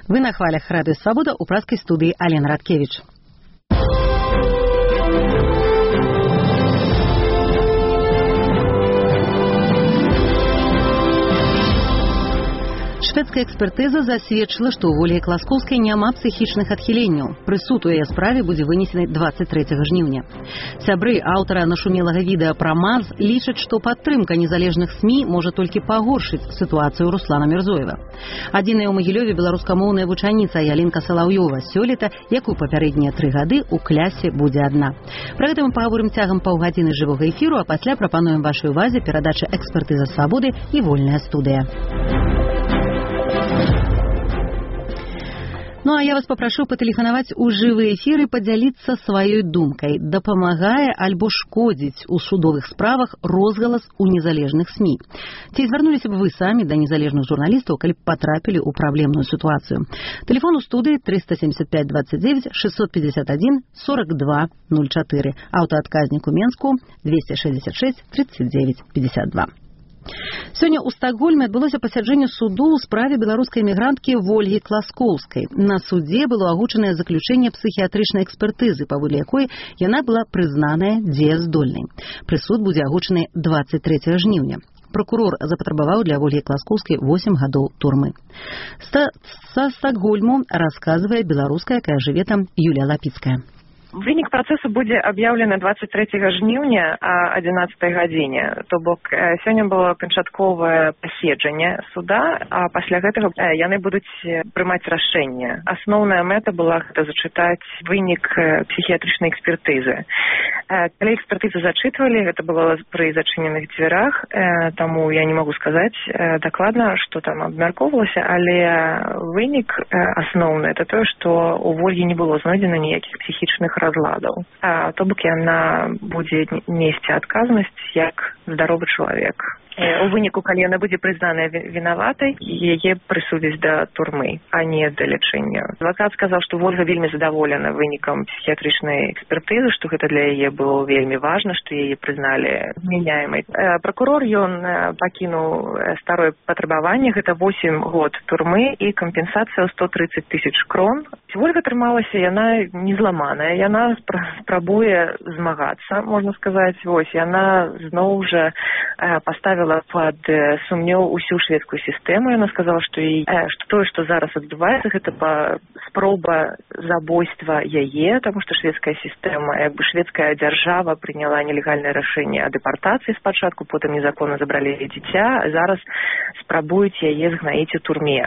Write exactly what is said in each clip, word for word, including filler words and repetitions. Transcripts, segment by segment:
Вы на хвалях Радио Свобода, у праской студии Алена Радкевич. Шведская экспертиза засведчила, што ў Ольгі Класкоўскай няма псіхічных адхіленняў. Прысуд у яе справе будзе вынесены двадцать третьего жніўня. Сябры аўтара нашумелага відэа пра МАЗ лічаць, што падтрымка незалежных СМІ можа толькі пагоршыць сітуацыю Руслана Мірзоева. Адзіная ў Магілёве беларускамоўная вучаніца Ялінка Салаўёва сёлета, як у папярэднія тры гады, у клясе будзе адна. Пра гэта мы пагаворым цягам паўгадзіны жывога эфіру, а пасля прапануем вашай увазе перадача «Экспертыза свабоды» і «Вольная студыя». Ну, а я вас попрошу патэлефанаваць у жывы эфір і падзяліцца сваёй думкай. Дапамагае альбо шкодзіць у судовых справах розгалас у незалежных СМІ. Ці звярнуліся б вы самі да незалежных журналістаў, калі б патрапілі ў праблемную сітуацыю? Тэлефон у студыі триста семьдесят пять двадцать девять шестьсот пятьдесят один сорок два ноль четыре. Аўтаадказнік у Менску двести шестьдесят шесть тридцать девять пятьдесят два. Сёння ў Стакгольме адбылося пасяджэнне суду ў справе беларускай эмігранткі Ольгі Класкоўскай. На судзе было агучанае заключэнне псіхіятрычнай экспертызы, паводле якой яна была прызнаная дзеяздольнай. Прысуд будзе агучаны двадцать третьего жніўня. Прокурор запатрабаваў для Ольгі Класкоўскай восемь гадоў турмы. Ста... Са Стакгольму расказвае беларуска, якая жыве там, Юлія Лапіцкая. Вынік працэсу будзе аб'яўлены двадцать третьего жніўня а адзінаццатай гадзіне. То бок сёння было канчатковае паседжанне суда, а пасля гэтага яны будуць прымаць рашэнне. Асноўная мэта была гэта зачытаць вынік псіхіятрычнай экспертызы. Калі экспертызу зачытвалі, гэта было пры зачыненых дзвярах, таму я не магу сказаць дакладна, што там абмяркоўвалася, але вынік асноўны это тое, што у Ольгі не было знойдзена ніякіх псіхічных разладаў. А, то бок яна будзе несці адказнасць як здаровы чалавек. У выніку, калі яна будзе прызнаная вінаватай, яе прысудзяць да турмы, а не да лячэння. Адвакат сказаў, што Ольга вельмі задаволена вынікам псіхіятрычнай экспертызы, што гэта для яе было вельмі важна, што яе прызналі вменяемай. Пракурор, ён пакінуў старое патрабаванне, гэта восемь год турмы і кампенсацыя сто тридцать тысяч крон. Ольга трымалася, яна не зламаная, яна спрабуе змагацца, можна сказаць. Вось, яна зноў жа паставіла под сумнеў усю шведскую сістэму. Яна сказала, што, і, што тое, што зараз адбываецца, гэта спроба забойства яе, таму што шведская сістэма, як бы шведская дзяржава прыняла нелегальнае рашэнне о дэпартацыі спачатку, потым незаконна забралі яе дзіця, а зараз спрабуюць яе згнаіць у турме.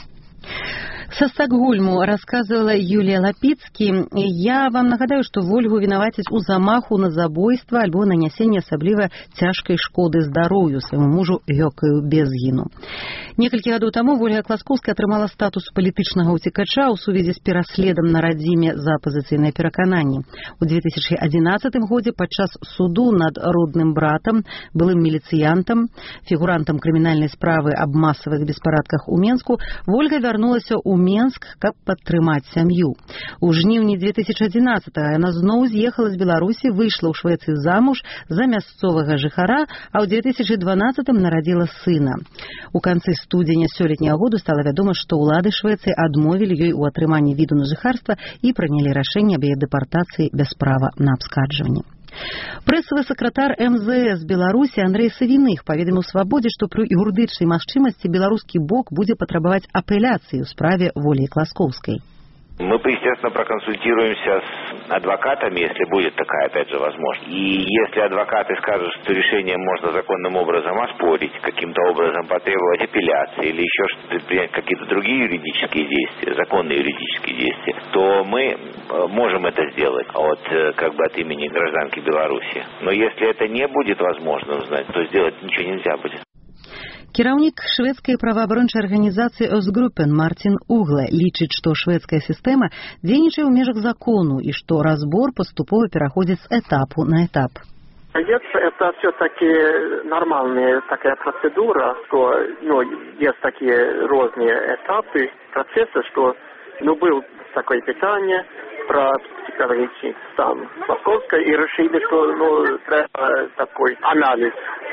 Со Стокгольму рассказывала Юлия Лапіцкі. Я вам нагадаю, што Ольгу вінавацяць у замаху на забойства альбо нанясенне асабліва цяжкай шкоды здароўю свайму мужу Гёкаю Безгіну. Некалькі гадоў таму Ольга Класкоўская атрымала статус палітычнага ўцекача ў сувязі з пераследам на радзіме за апазіцыйныя перакананні. У две тысячи одиннадцатым годзе падчас суду над родным братам, былым міліцыянтам, фігурантам крымінальнай справы аб масавых беспарадках у Менску, Ольга вярнулася ў Менск, каб падтрымаць сям'ю. У жніўні две тысячи одиннадцатого яна зноў з'ехала з Беларусі, выйшла ў Швецыі замуж за мясцовага жыхара, а ў две тысячи дванадцатым нарадзіла сына. У канцы студзеня сёлетняга году стала вядома, што ўлады Швецыі адмовілі ёй у атрыманні віду на жыхарства і прынялі рашэнне аб яе дэпартацыі без права на абскарджванне. Прэсавы сакратар эм зэ эс Беларусі Андрэй Савіных паведаміў Свабодзе, што пры юрыдычнай магчымасці беларускі бок будзе патрабаваць апеляцыі ў справе Ольгі Класкоўскай. Мы, естественно, проконсультируемся с адвокатами, если будет такая, опять же, возможность. И если адвокаты скажут, что решение можно законным образом оспорить, каким-то образом потребовать апелляции или еще что-то, предпринять какие-то другие юридические действия, законные юридические действия, то мы можем это сделать от, как бы, от имени гражданки Беларуси. Но если это не будет возможно узнать, то сделать ничего нельзя будет. Кіраўнік шведскай праваабарончай арганізацыі Østgruppen Мартин Угле лічыць, што шведская сістэма дзейнічае ў межах закону і што разбор паступова пераходзіць з этапу на этап. Это все-таки нормальная такая процедура, что ну, есть такие разные этапы процесса, что ну, был такое питание про психологический стан Класкоўскай и решили, что ну, треба такой анализ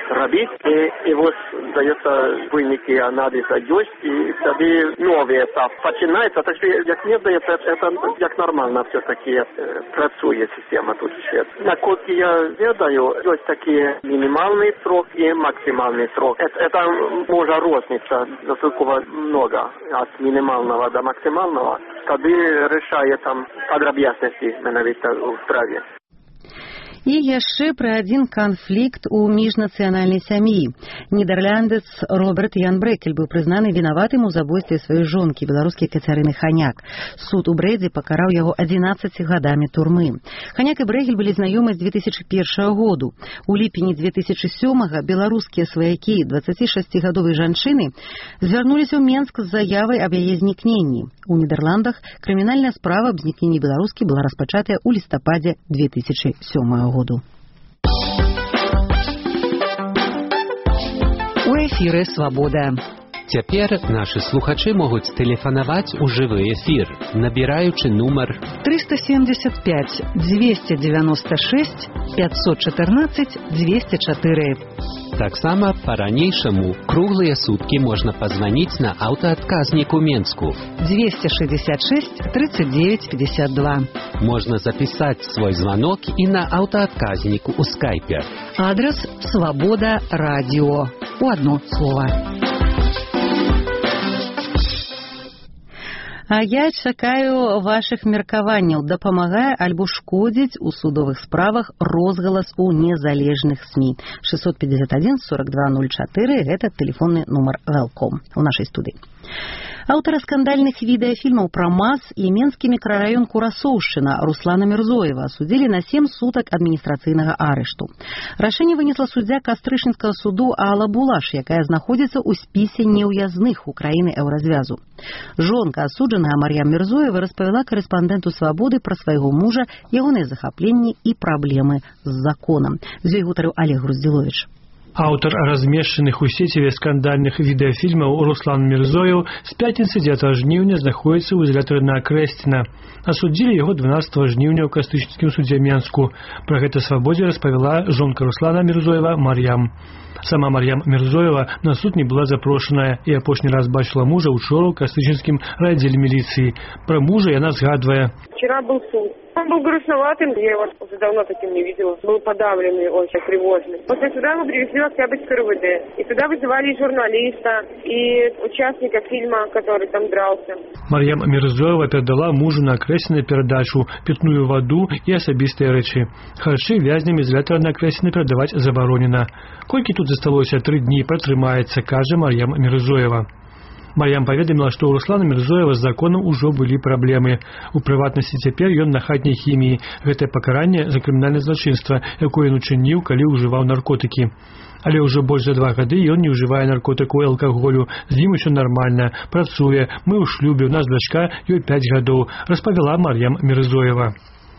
робить. И, и вот дается выніки анализа есть, и тогда новый этап начинается. Так что, как мне дается, это как нормально все-таки працует система тут еще. Насколько я ведаю, есть такие минимальные сроки и максимальный срок. Это, это может розница, насколько много от минимального до максимального. Тогда решает там подробности менавіта у справе. І яшчэ пра адзін канфлікт у міжнацыянальнай сям'і. Нідерландец Роберт Ян Брэкель быў прызнаны вінаватым у забойстве сваёй жонкі, беларускай Кацярыны Ханяк. Суд у Брэдзе пакараў яго адзінаццаці гадамі турмы. Ханяк і Брэкель былі знаёмы з две тысячи першага году. У ліпені две тысячи сёмага беларускія сваякі дваццацішасцігадовай жанчыны звярнуліся ў Менск з заявай аб яе знікненні. У Нідерландах крымінальная справа аб знікненні беларускі была распачатая ў лістападзе две тысячи сёмага году. У эфіры «Свабода». Цяпер нашы слухачы могуць тэлефанаваць у жывы эфір, набіраючы нумар триста семьдесят пять двести девяносто шесть пятьсот четырнадцать двести четыре. Таксама па-ранейшаму круглыя суткі можна пазваніць на аўтаадказнік у Менску двести шестьдесят шесть тридцать девять пятьдесят два. Можна запісаць свой званок і на аўтаадказнік у скайпе. Адрес «Свабода радио». У одно слово. А я чакаю вашых меркаванняў. Дапамагае альбо шкодзіць у судовых справах розгалас у незалежных СМІ. шестьсот пятьдесят один сорок два ноль четыре – гэта тэлефонны нумар Велком у нашай студыі. Аўтара скандальных відэафільмаў пра МАЗ і Менскі мікрараён Курасоўшчына Руслана Мірзоева асудзілі на сем сутак адміністрацыйнага арышту. Рашэнне вынесла суддзя Кастрычніцкага суду Алла Булаш, якая знаходзіцца ў спісе неўязных у краіны еўразвязу. Жонка асуджаная Мар'ям Мірзоева распавяла корэспандэнту «Свабоды» пра свайго мужа, ягоныя захапленні і праблемы з законам. З ёй гутарыў Олег Груздзіловіч. Аўтар размешчаных у сеціве скандальных відэафільмаў Руслан Мірзоеў з пятніцы дзевятага жніўня знаходзіцца ў изоляторы на Крэсціна. Асудзілі яго дванаццатага жніўня ў Кастрычніцкім судзе Менску. Пра гэта «Свабодзе» распавяла жонка Руслана Мірзоева Мар'ям. Сама Мар'ям Мірзоева на суд не была запрошаная і апошні раз бачила мужа учора ў Кастрычніцкім райаддзеле міліцыі. Пра мужа яна згадвае. Вчера был суд. Он был грустноватым, я его уже давно таким не видела. Был подавленный, очень тревожный. После суда его привезли в Октябрьское РУВД. И туда вызывали и журналиста, и участника фильма, который там дрался. Мар'ям Мірзоева передала мужу на Крэсціна перадачу, пітную ваду і асабістыя рэчы. Харчы вязням изолятора на Крэсціна перадаваць забаронена. Колькі тут засталося тры дні пратрымаецца, кажа Мар'ям Мірзоева. Мар'ям паведаміла, што ў Руслана Мірзоева з законам ужо былі праблемы. У прыватнасці цяпер ён на хатняй хіміі. Гэтае пакаранне за крымінальнае злачынства, якое ён учыніў, калі ўжываў наркотыкі. Але ўжо больш за два гады ён не ўжывае наркотыку і алкаголю. З ім усё нармальна, працуе, мы ў шлюбе, у нас дачка, ёй пяць гадоў, распавяла Мар'ям Мірзоева.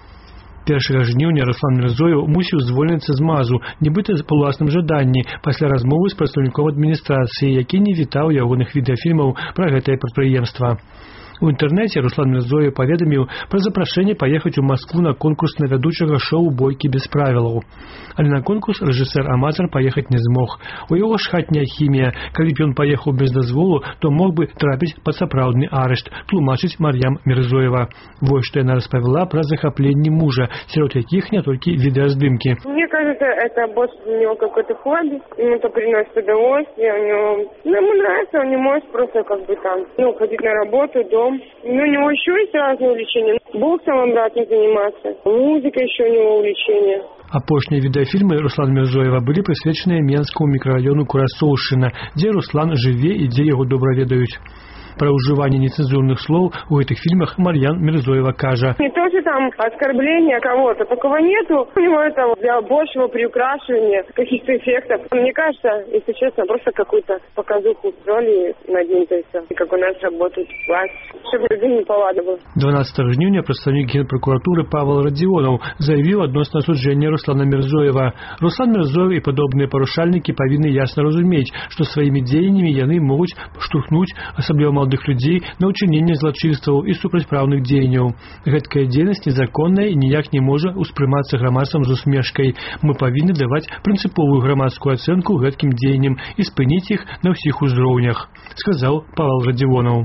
першага жніўня Руслан Мірзоеў мусіў звольніцца з МАЗу, нібыта па ўласным жаданні, пасля размовы з прадстаўніком адміністрацыі, які не вітаў ягоных відэафільмаў пра гэтае прадпрыемства. У інтэрнэце Руслан Мірзоеў паведаміў пра запрашэнне паехаць у Маскву на конкурс на вядучага шоу «Бойкі без правілаў». Але на конкурс рэжысэр-аматар паехаць не змог. У яго ж хатняя хімія. Калі б ён паехаў без дазволу, то мог бы трапіць пад сапраўдны арышт, тлумачыць Мар'ям Мірзоева. Вось што яна распавяла пра захапленні мужа, сярод якіх не толькі відэаздымкі. Мне кажется, это больше для него какой-то хобби. Ему это приносит удовольствие. У него... Ну, ему нравится, он не может просто как бы там, ну, ходить на работу, дом. У него еще есть разные увлечения. Боксом он рад не заниматься. Музыка еще у него увлечение. Апошнія відэафільмы Руслана Мірзоева былі прысвечаныя Менскаму мікрараёну Курасоўшчына, дзе Руслан жыве і дзе яго добра ведаюць. Про уживание нецензурных слов у этих фильмах Мар'ям Мірзоева кажа. Не то, что там оскорбления кого-то, такого нету. У него это для большего приукрашивания, каких-то эффектов. Мне кажется, если честно, просто какую-то показуху устроили над ним, то есть, как у нас работает власть, чтобы людям не повадно было. дванаццатага жніўня прадстаўнік генпракуратуры Павел Радзіонаў заявіў адносна асуджэння Руслана Мірзоева. Руслан Мірзоев і падобныя парушальнікі павінны ясна разумець, што сваімі дзеяннямі яны могуць штурхнуць асабліва маладых людзей на ўчыненне злачынстваў і супрацьпраўных дзеянняў. Гэткая дзейнасць незаконная і ніяк не можа ўспрымацца грамадствам з усмешкай. Мы павінны даваць прынцыповую грамадскую ацэнку гэткім дзеянням і спыніць іх на ўсіх узроўнях, сказаў Павел Радзівонаў.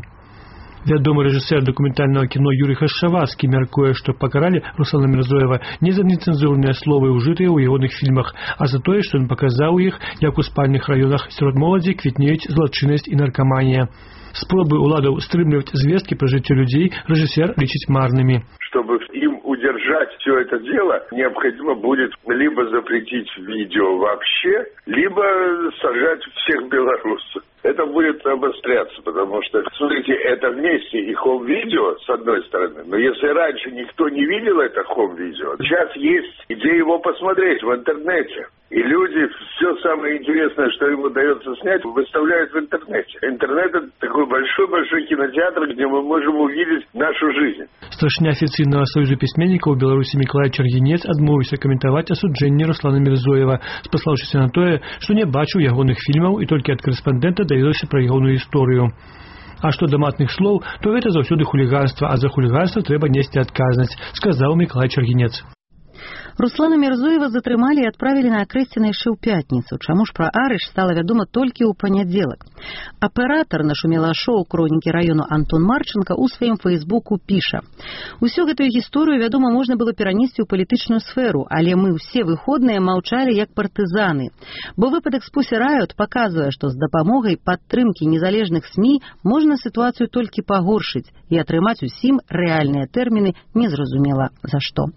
Вядомы рэжысэр дакументальнага кіно Юрый Хашчавацкі мяркуе, што пакаралі Руслана Мірзоева не за нецэнзурныя словы, ужытыя ў ягоных фільмах, а за тое, што ён паказаў іх, як у спальных раёнах сярод моладзі квітнеюць злачыннасць і наркаманія. Спробы уладаў стрымліваць звесткі пра жыццё людзей рэжысер лічыць марнымі. Чтобы им удержать все это дело, необходимо будет либо запретить видео вообще, либо сажать всех белорусов. Это будет обостряться, потому что, смотрите, это вместе и хом-видео, с одной стороны, но если раньше никто не видел это хом-видео, сейчас есть где его посмотреть в интернете. И люди все самое интересное, что им удается снять, выставляют в интернете. Интернет – это такой большой-большой кинотеатр, где мы можем увидеть нашу жизнь. Старшыня афіцыйнага саюзу пісьменнікаў у Беларусі Мікалай Чаргінец адмовіўся каментаваць асуджэнне Руслана Мірзоева, спаслаўшыся на тое, што не бачыў ягоных фільмаў і толькі ад корэспандэнта даведаўся пра ягоную гісторыю. А што да матных слоў, то гэта заўсёды хуліганства, а за хуліганства трэба несці адказнасць, сказаў Мікалай Чаргінец. Руслана Мірзоева затрымалі і адправілі на акрэсціна яшчэ ў пятніцу, чаму ж пра арышт стала вядома толькі ў панядзелак. Аператар нашумела шоу «Кронікі раёну» Антон Марченко ў сваім фейсбуку піша: «Усю гэтую гісторыю, вядома, можна было перанесці ў палітычную сферу, але мы ўсе выходныя маўчалі як партызаны. Бо выпадак з Pussy Riot паказвае, што з дапамогай падтрымкі незалежных СМІ можна сітуацыю толькі пагоршыць і атрымаць усім рэальныя тэрміны незразумела за што».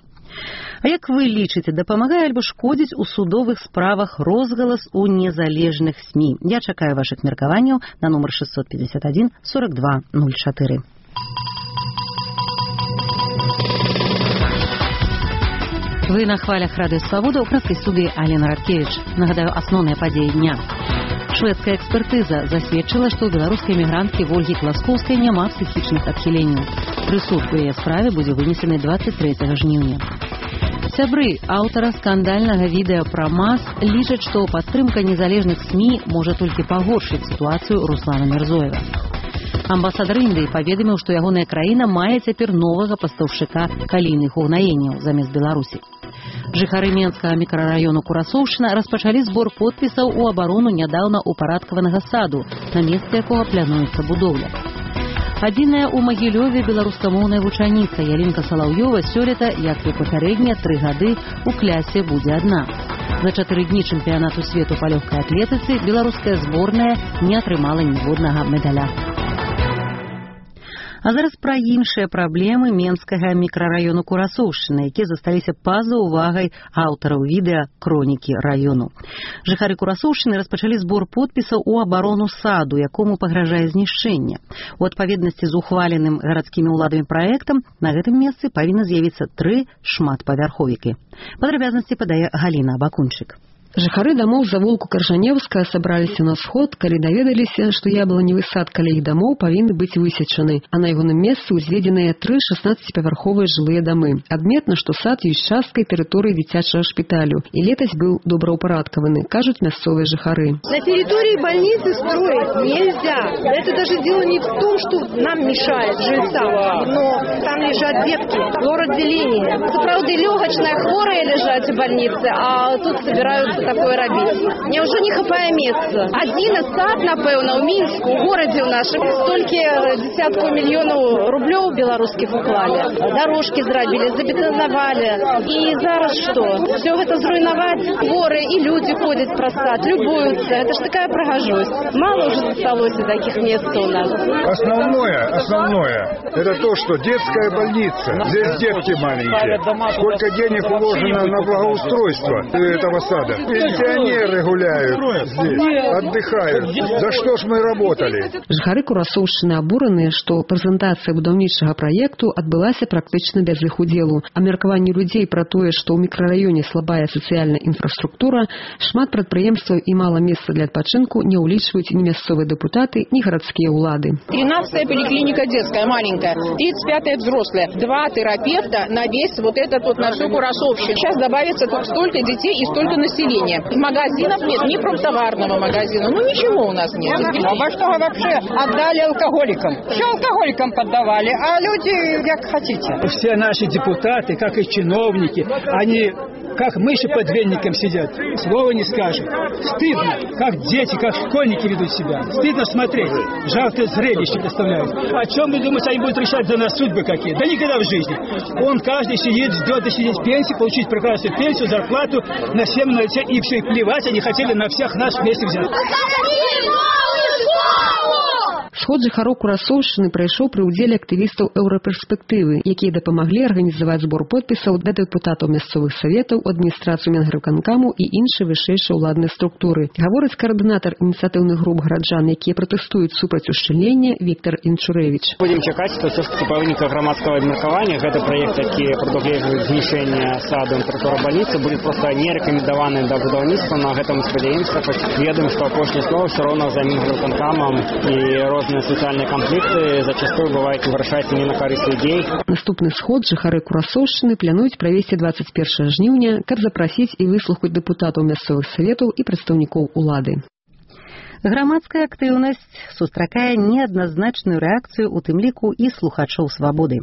А як вы лічыце, дапамагае альбо шкодзіць у судовых справах розгалас у незалежных СМІ? Я чакаю вашых меркаванняў на нумар шестьсот пятьдесят один сорок два ноль четыре. Вы на хвалях Радыё Свабода, ў праскай студыі Алена Радкевіч. Нагадаю, асноўныя падзеі дня. Шведская экспертыза засведчыла, што ў беларускай эмігранткі Вольгі Класкоўскай няма псіхічных адхіленняў. Прысуд у яе справе будзе вынесены двадцать трэцяга жніўня. Сябры аўтара скандальнага відэа пра МАЗ лічаць, што падтрымка незалежных СМІ можа толькі пагоршыць сітуацыю Руслана Мірзоева. Амбасадар Індыі паведаміў, што ягоная краіна мае цяпер новага пастаўшчыка калійных угнаенняў замест Беларусі. Жыхары Менскага мікрараёну Курасоўшчына распачалі збор подпісаў у абарону нядаўна упарадкаванага саду, на месцы якога плануецца будоўля. Адзіная ў Магілёве беларускамоўная вучаніца Ялінка Салаўёва сёлета, як і папярэднія тры гады, у клясе будзе адна. За чатыры дні чэмпіянату свету па лёгкай атлетыцы беларуская зборная не атрымала ніводнага медаля. А зараз пра іншыя праблемы Менскага мікрараёну Курасоўшчыны, якія засталіся па-за увагай аўтараў відэа «Кронікі раёну». Жыхары Курасоўшчыны распачалі збор подпісаў у абарону саду, якому пагражае знішчэнне. У адпаведнасці з ухваленым гарадскімі ўладамі праектам на гэтым месцы павінны з'явіцца тры шматпавярховікі. Падрабязнасці падае Галіна Абакунчык. Жыхары дамоў завулку Каржанеўска сабраліся на сход, калі даведаліся, што яблоневы сад каля іх дамоў павінны быць высечаны, а на ягоным месцы ўзведзеныя тры шаснаццаціпавярховыя жылыя дамы. Адметна, што сад ёсць часткай тэрыторыі дзіцячага шпіталю і летась быў добраўпарадкаваны, кажуць мясцовыя жыхары. На территории больницы строить нельзя. Это даже дело не в том, что нам мешает жильцам, но там лежат детки, лор-отделение. Правда, легочная хворая лежать в больнице, а тут собираются такое робить. Няўжо не хапае месца? Один сад, напэўна, у Мінску, у горадзе ў нашым, столькі десяткаў мільёнаў рублёў беларускіх уклалі. Дорожки зрабілі, забетонавалі. І зараз што? Все гэта зруйнаваць? Хворыя і люди ходят праз сад, любуются. Это ж такая прыгажосць. Мало уже засталось таких мест у нас. Основное, основное, это то, что детская больница. Здесь детки маленькие. Сколько денег уложено на благоустройство этого сада? Пенсионеры гуляют здесь, отдыхают. За что ж мы работали? Жыхары Курасоўшчыны абураныя, што прэзентацыя будаўнічага праекту адбылася практычна без іх удзелу. А меркаванне людзей пра тое, што ў мікрараёне слабая сацыяльная інфраструктура, шмат прадпрыемстваў і мала месца для адпачынку не ўлічваюць ні мясцовыя дэпутаты, ні гарадскія ўлады. тринадцатая поликлиника детская, маленькая, тридцать пятая взрослая, два терапевта на весь вот этот вот на всю Курасоўщину. Сейчас добавится только столько детей и столько населения. заведения. Магазинов нет, ни промтоварного магазина. Ну ничего у нас нет. А во что вы вообще отдали алкоголикам? Все алкоголикам поддавали, а люди как хотите. Все наши депутаты, как и чиновники, они как мыши под веником сидят. Слова не скажут. Стыдно, как дети, как школьники ведут себя. Стыдно смотреть. Жалкое зрелище представляют. О чем вы думаете, они будут решать за нас судьбы какие? Да никогда в жизни. Он каждый сидит, ждет досидеть пенсию, получить прекрасную пенсию, зарплату на семь на все, и все, и плевать они хотели на всех нас вместе взять. Сход жыхароў Курасоўшчыны прайшоў пры ўдзеле актывістаў еўраперспектывы, якія дапамаглі арганізаваць збор подпісаў да дэпутатаў мясцовых саветаў, адміністрацыю Менгарвыканкаму і іншыя вышэйшыя ўладныя структуры. Гаворыць каардынатар ініцыятыўных груп гараджан, якія пратэстуюць супраць ушчыльнення, Віктор Інчурэвіч. Будем чакаць, што ўсё-таки па выніках грамадскага абмеркавання гэты праект, які прадугледжвае знішэнне саду інфраструктуры бальніцы, будзе проста не рэкамендаваны да будаўніцтва. На гэтым спадзяёмся, хоць ведаем, што апошняе слова ўсё роўна за Менгарвыканкамам і розныя социальные конфликты зачастую бывают вырашаюцца не на карысць людзей. Наступны сход жыхары Курасоўшчыны плануюць правесці двадцать першага жніўня, каб запрасіць і выслухаць дэпутатаў мясцовых саветаў і прадстаўнікоў улады. Грамадская актыўнасць сустракае неадназначную рэакцыю, у тым ліку і слухачоў свабоды.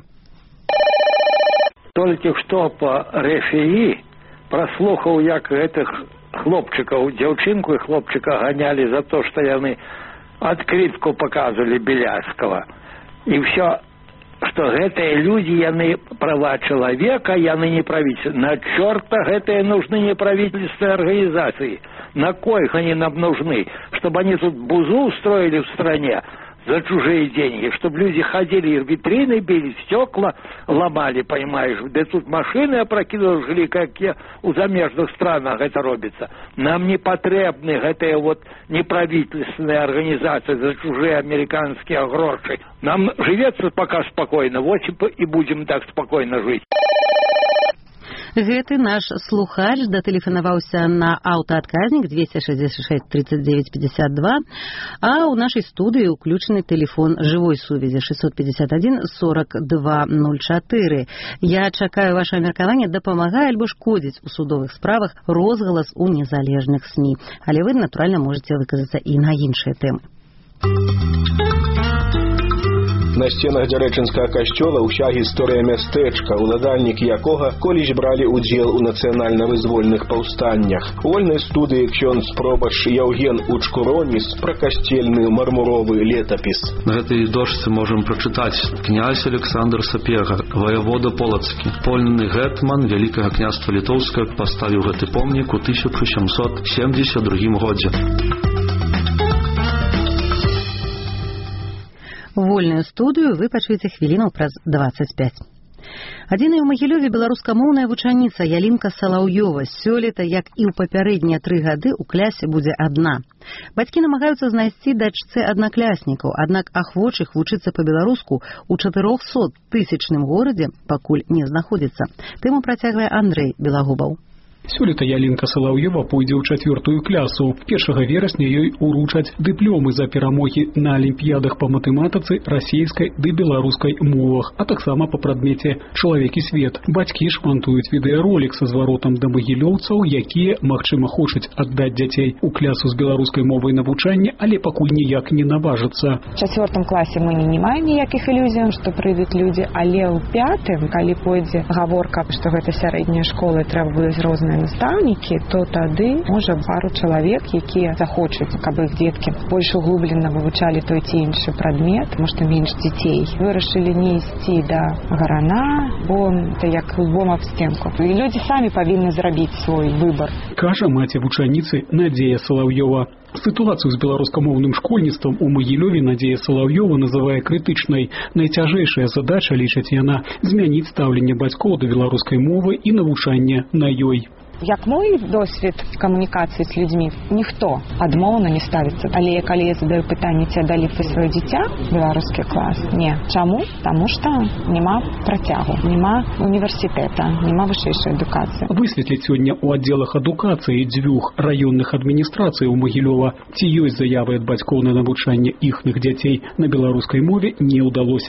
Толькі што па РФІ праслухаў, як гэтых хлопчыкаў, дзяўчынку і хлопчыка ганялі за то, што яны открытку показывали Беляскова. И все, что гэтые люди, яны права человека, яны не правительство. На черта гэтые нужны не правительственные организации. На кой они нам нужны? Чтобы они тут бузу устроили в стране за чужие деньги, чтобы люди ходили и витрины били, стекла ломали, понимаешь, да тут машины опрокидывали, жили, как у замежных странах это робится. Нам не потребны гэтые вот неправительственные организации за чужие американские гроши. Нам живется пока спокойно, вот и будем так спокойно жить. Гэты наш слухач датэлефанаваўся на аўтаадказнік двести шестьдесят шесть тридцать девять пятьдесят два, а ў нашай студыі ўключаны тэлефон жывой сувязі шестьсот пятьдесят один сорок два ноль четыре. Я чакаю ваше меркаванне, дапамагае альбо шкодзіць у судовых справах розгалас у незалежных СМІ. Але вы, натуральна, можаце выказацца і на іншыя тэмы. На сценах Дзярэчынскага касцёла ўся гісторыя мястэчка, уладальнікі якога колісь бралі ўдзел у нацыянальна-вызвольных паўстаннях. У вольнай студыі ксёндз пробашч Яўген Учкуроніс пра касцельны мармуровы летапіс. На гэтай дошцы можам прачытаць: князь Александр Сапега, ваявода Полацкі, польны гетман Вялікага княства Літоўскага, паставіў гэты помнік у тысяча сямьсот семьдесят другім годзе. Вольную студыю вы пачуеце хвілінаў праз двадцать пять. Адзіная ў Магілёве беларускамоўная вучаніца Ялінка Салаўёва сёлета, як і ў папярэднія тры гады, у клясе будзе адна. Бацькі намагаюцца знайсці дачцэ аднакляснікаў, аднак ахвочых вучыцца па-беларуску ў чатырохсоттысячным горадзе пакуль не знаходзіцца. Тэму працягвае Андрэй Белагубаў. Сёлета Ялінка Салаўёва пойдзе ў чацвёртую клясу. першага верасня ёй уручаць дыпломы за перамогі на алімпіядах па матэматыцы, расійскай ды беларускай мовах, а таксама па прадмеце «Чалавек і свет». Бацькі ж мантуюць відэаролік са зваротам да магілёўцаў, якія, магчыма, хочуць аддаць дзяцей у клясу з беларускай мовай навучання, але пакуль ніяк не наважацца. В чацвёртым класе мы не маем ніякіх ілюзій, што прыйдуць людзі, але ў пятым, калі пойдзе гаворка, што гэта сярэдняя школа і трэба будуць розныя настаўнікі, то тады можа пару чалавек, якія захочуць, каб іх дзеткі больш углублена вывучалі той ці іншы прадмет, тому што менш дзяцей. Вырашылі не ісці да гарана, бо это як лбом аб стенку. І людзі самі павінны зрабіць свой выбар. Кажа маці вучаніцы Надзея Салаўёва. Сітуацыю з беларускамоўным школьніцтвам у Магілёве Надзея Салаўёва называе крытычнай. Найцяжэйшая задача, лічыць яна, змяніць стаўленне бацькоў да беларускай мовы і навучання на ёй. Як мой досвід камунікацыі з людзьмі, ніхто адмоўна не ставіцца. Але калі я задаю пытанне, ці аддалі б вы сваё дзіця беларускі клас? Не. Чаму? Таму што няма працягу, няма універсітэта, няма вышэйшай адукацыі. Высветліць сёння ў аддзелах адукацыі дзвюх раённых адміністрацый у Магілёва, ці ёсць заявы ад бацькоў на навучанне іхных дзяцей на беларускай мове, не ўдалося.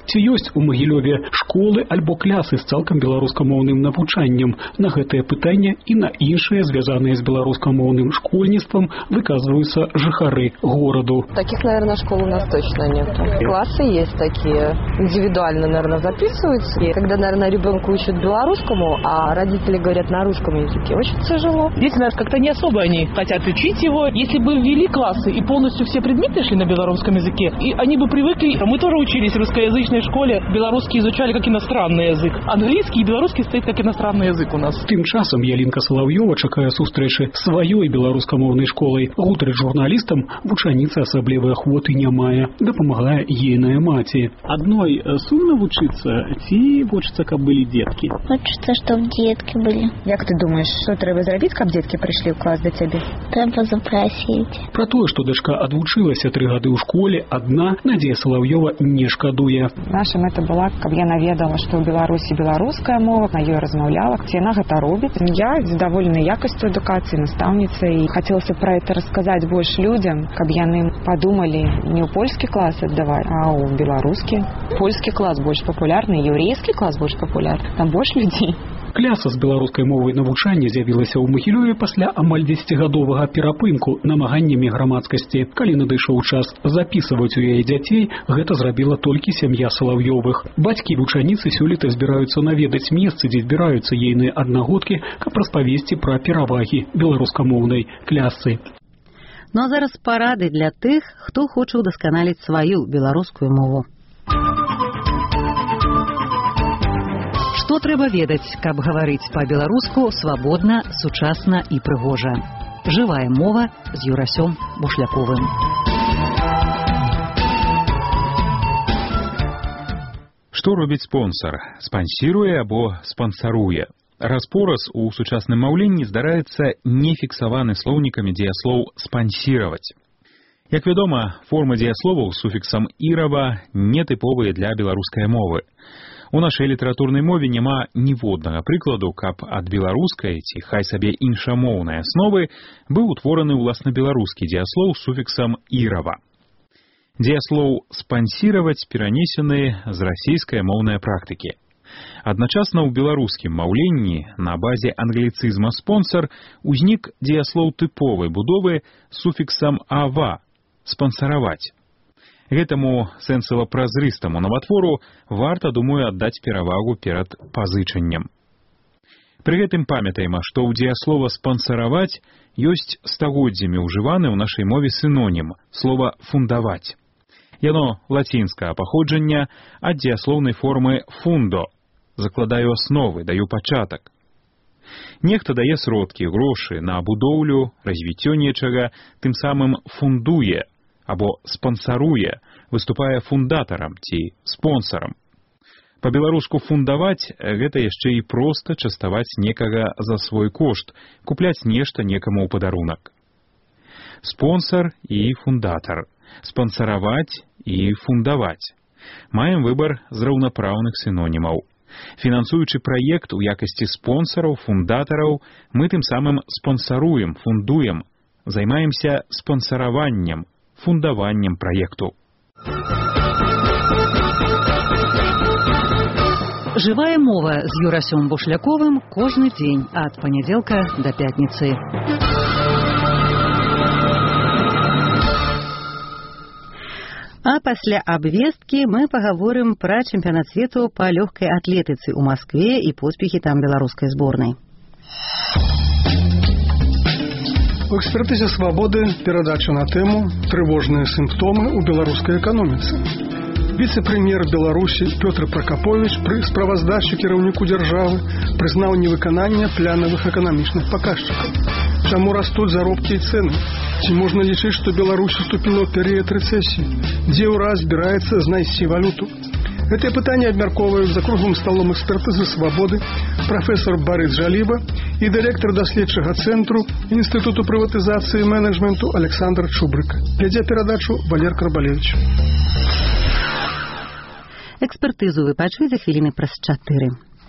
Ці ёсць у Магілёве школы альбо клясы з цалкам беларускамоўным навучаннем? На гэтае пытанне і на іншыя, звязаныя з беларускамоўным школьніцтвам, выказваюцца жыхары гораду. Таких, наверное, школ у нас точно нет. Классы есть такие. Индивидуально, наверное, записываются. И когда, наверное, ребенку учат белорусскому, а родители говорят на русском языке, очень тяжело. Дети, наверное, как-то не особо они хотят учить его. Если бы ввели классы и полностью все предметы шли на белорусском языке, и они бы привыкли. Мы тоже учились в русскоязычной школе, белорусский изучали как иностранный язык. Английский и белорусский стоит как иностранный язык у нас. Тым часам Ялінка Салаўёва чакае сустрэчы сваёй беларускамоўнай школай. Гутарыць журналістам вучаніцы асаблівай ахвоты не мае, дапамагае ейная маці. Адной сумна вучыцца ці хочацца, каб былі дзеткі? Хочацца, чтоб дзеткі былі. Як ты думаеш, што трэба зрабіць, каб дзеткі прыйшлі ў клас да цябе? Трэба запрасіць. Пра тое, што дачка адвучылася тры гады ў школе адна, Надзея Салаўёва не шкадуе. Наша мэта была, каб я наведала, што ў Беларусі беларуская мова, на ёй размаўляла, ці яна гэта робіць. Я задаволена якасцю адукацыі, настаўніцай, і хацелася пра гэта расказаць больш людзям, каб яны падумалі не ў польскі клас аддаваць, а ў беларускі. Польскі клас больш папулярны, еўрейскі клас больш папулярны, там больш людзей. Кляса з беларускай мовай навучання з'явілася ў Магілёве пасля амаль дзесяцігадовага перапынку намаганнямі грамадскасці. Калі надышоў час запісваць у яе дзяцей, гэта зрабіла толькі сям'я Салаўёвых. Бацькі вучаніцы сёлета збіраюцца наведаць месцы, дзе збіраюцца ейныя аднагодкі, каб распавесці пра перавагі беларускамоўнай клясы. Ну а зараз парады для тых, хто хоча ўдасканаліць сваю беларускую мову. Што трэба ведаць, каб гаварыць па-беларуску свабодна, сучасна і прыгожа. Жывая мова з Юрасём Бушляковым. Што робіць спонсар? Спансіруе або спансаруе? Распораз у сучасным маўленні здараецца нефіксаваны слоўнікамі дзеяслоў спансіраваць. Як вядома, формы дзеясловаў з суфіксам «ірава» нетыповыя для беларускай мовы. У нашай літаратурнай мове няма ніводнага прыкладу, каб ад беларускай ці хай сабе іншамоўнай асновы быў утвораны ўласна беларускі дзеяслоў з суфіксам «ірава». Дзеяслоў «спансіраваць» перанесены з расійскай моўнай практыкі. Адначасна ў беларускім маўленні на базе англіцызма «спонсар» узнік дзеяслоў тыповай будовы з суфіксам «ава» – «спансараваць». Гэтаму сэнсава-празрыстаму наватвору варта, думаю, аддаць перавагу перад пазычаннем. Пры гэтым памятаем, што ў дзеяслова «спансараваць» ёсць стагоддзямі ўжываны ў нашай мове сінонім – слова «фундаваць». Яно лацінскага паходжання ад дзеяслоўнай формы «фундо» – закладаю асновы, даю пачатак. Нехта дае сродкі, грошы на будоўлю, развіццё нечага, тым самым фундуе, або спансаруе, выступае фундатарам ці спонсарам. Па-беларуску фундаваць – гэта яшчэ і проста частаваць некага за свой кошт, купляць нешта некаму ў падарунак. Спонсар і фундатар, спансараваць і фундаваць. Маем выбар з раўнапраўных сінонімаў. Фінансуючы праект у якасці спонсараў, фундатараў, мы тым самым спансаруем, фундуем, займаемся спансараваннем, фундаваннем праекту. Жывая мова з Юрасём Бушляковым кожны дзень ад панядзелка да пятніцы. А пасля абвесткі мы пагаворым пра чэмпіянат свету па лёгкай атлетыцы ў Маскве і поспехі там беларускай зборнай. У экспертызе «Свабоды» перадача на тэму «Трывожныя сімптомы ў беларускай эканоміцы». Віцэ-прэм'ер Беларусі Пётр Пракаповіч пры справаздачы кіраўніку дзяржавы прызнаў невыкананне планавых эканамічных паказчыкаў. Чаму растуць заробкі і цэны? Ці можна лічыць, што Беларусь уступіла ў перыяд рэцэсіі? Дзе ўрад збіраецца знайсці валюту? Гэтыя пытанні абмяркоўваюць за круглым сталом экспертызы «Свабоды» прафесор Барыс Жаліба і дырэктар даследчага цэнтру Інстытуту прыватызацыі і менеджменту Александр Чубрык. Вядзе перадачу Валер Карбалевич. Экспертызу вы пачуеце хвіліны праз чатыры.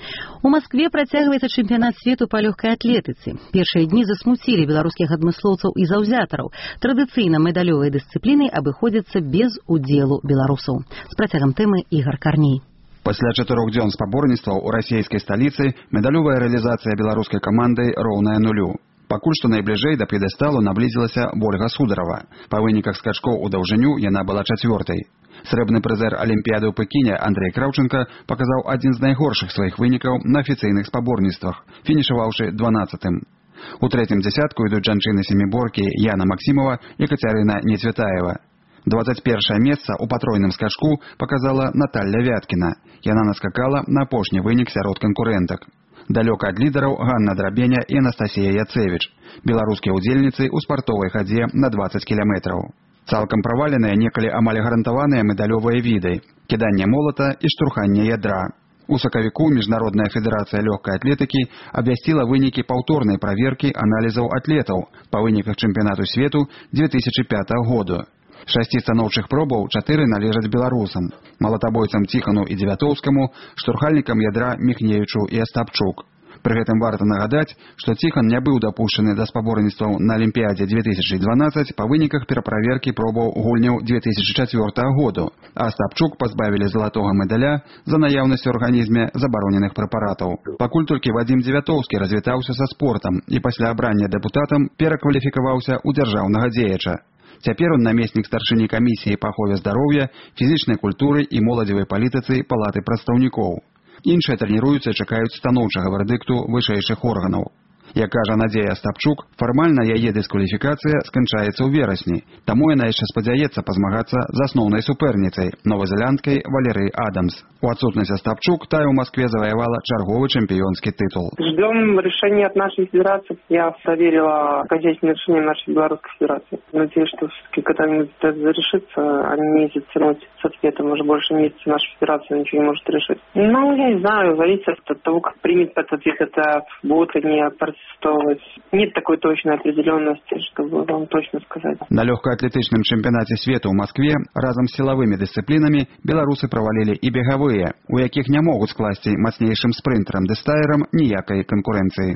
У Маскве працягваецца чэмпіянат свету па лёгкай атлетыцы. Першыя дні засмуцілі беларускіх адмыслоўцаў і заўзятараў. Традыцыйна медалёвыя дысцыпліны абыходзяцца без удзелу беларусаў. З працягам тэмы Ігар Карней. Пасля чатырох дзён спаборніцтваў у расійскай сталіцы медалёвая рэалізацыя беларускай камандай роўная нулю. Пакуль што найбліжэй да п'едэсталу наблізілася Ольга Сударова. Па выніках скачкоў у даўжыню яна была чацвёртай. Срэбны прызер Алімпіяды ў Пекіне Андрэй Краўченка паказаў адзін з найгоршых сваіх вынікаў на афіцыйных спаборніцтвах, фінішаваўшы дванаццатым. У трэцім дзясятку ідуць жанчыны-семіборкі Яна Максімова і Кацярына Нецвятаева. двадцать першае месца ў патройным скачку паказала Наталья Вяткіна. Яна наскакала на апошні вынік сярод канкурэнтак. Далёка ад лідараў Ганна Драбеня і Анастасія Яцэвіч, беларускія ўдзельніцы ў спартовай хадзе на двадцать кіламетраў. Цалкам праваленыя некалі амаль гарантаваныя медалёвыя віды – кіданне молата і штурханне ядра. У сакавіку Міжнародная федэрацыя лёгкай атлетыкі абвясціла вынікі паўторнай праверкі аналізаў атлетаў па выніках чэмпіянату свету две тысячи пятага году. Шасці станоўчых пробаў чатыры належаць беларусам, малатабойцам Ціхану і Дзевятоўскаму, штурхальнікам ядра Міхневічу і Астапчук. Пры гэтым варта нагадаць, што Ціхан не быў дапушчаны да спаборніцтваў на Алімпіядзе две тысячи дванаццаць па выніках пераправеркі пробаў гульняў две тысячи чацвёртага году, а Астапчук пазбавілі залатога медаля за наяўнасць у арганізме забароненых прэпаратаў. Пакуль толькі Вадзім Дзевятоўскі развітаўся са спортам і пасля абрання дэпутатам перакваліфікаваўся ў дзяржаўнага дзеяча. Цяпер он намеснік старшыні камісіі па ахове здароўя, фізічнай культуры і моладзевай палітыцы палаты прадстаўнікоў. Іншыя трэніруюцца і чакаюць станоўчага вердыкту вышэйшых органаў. Як кажа Надзея Астапчук, фармальна яе дыскваліфікацыя сканчаецца ў верасні, таму яна яшчэ спадзяецца пазмагацца з асноўнай суперніцай, новазеландкай Валерый Адамс. У адсутнасць Астапчук тая ў Маскве заваявала чарговы чэмпіёнскі титул. Ждем решения от нашей федерации. Я проверила окончательное решение нашей белорусской федерации. Надеюсь, что все-таки когда-нибудь это зарешится, а не месяц тянуть с ответом. Уже больше месяца наша федерация ничего не может решить. Ну, я не знаю, зависит от того, как примет этот ответ, это будут они протестовать. Нет такой точной определенности, чтобы вам точно сказать. На лёгкаатлетычным чэмпіянаце свету ў Маскве разам з сілавымі дысцыплінамі беларусы правалілі і бегавыя, у якіх не могуць скласці мацнейшым спрынтарам ды стаерам ніякай канкурэнцыі.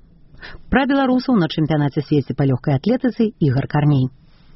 Пра беларусаў на чэмпіянаце свеце па лёгкай атлетыцы Ігар Карней.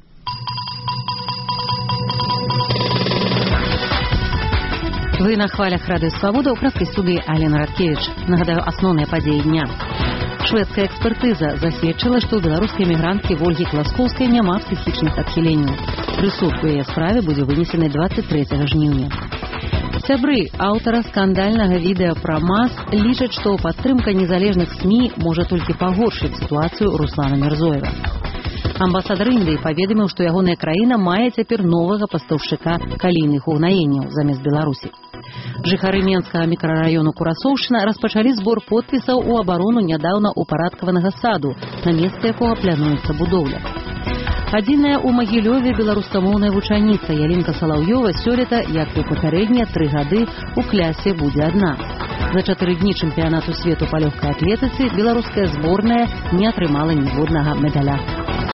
Вы на хвалях Радыё Свабода, ў праскай студыі Алена Радкевіч. Нагадаю, асноўныя падзеі дня. Шведская экспертыза засведчыла, што ў беларускай эмігранткі Вольгі Класкоўскай няма псіхічных адхіленняў. Прысуд у яе справе будзе вынесены двадцать трэцяга жніўня. Сябры аўтара скандальнага відэа пра МАЗ лічаць, што падтрымка незалежных СМІ можа толькі пагоршыць сітуацыю Руслана Мірзоева. Амбасадар Індыі паведаміў, што ягоная краіна мае цяпер новага пастаўшчыка калійных угнаенняў замест Беларусі. Жыхары Менскага мікрараёну Курасоўшчына распачалі збор подпісаў у абарону нядаўна упарадкаванага саду, на месцы якога плануецца будоўля. Адзіная ў Магілёве беларускамоўная вучаніца Ялінка Салаўёва сёлета, як і папярэднія тры гады, у клясе будзе адна. За чатыры дні чэмпіянату свету па лёгкай атлетыцы беларуская зборная не атрымала ніводнага медаля.